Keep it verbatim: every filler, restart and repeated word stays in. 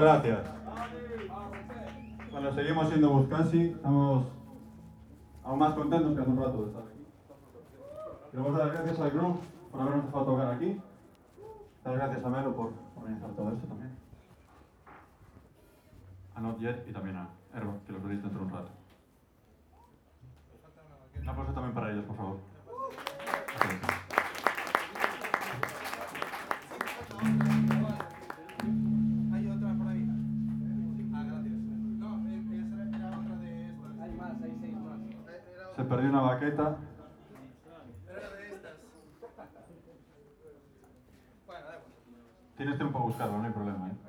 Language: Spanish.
gracias. Bueno, seguimos siendo Buzcasi, estamos aún más contentos que hace un rato de estar aquí. Queremos dar gracias al grupo por habernos dejado tocar aquí. Dar gracias a Melo por organizar todo esto también. A Not Yet y también a Erba, que los veréis dentro de un rato. Un aplauso también para ellos, por favor. Gracias. Hay otra por ahí. Ah, gracias. No, esa era otra de estas. Hay más, hay seis más. Se perdió una baqueta. Era de estas. Bueno, da igual. Tienes tiempo a buscarlo, no hay problema, ¿eh?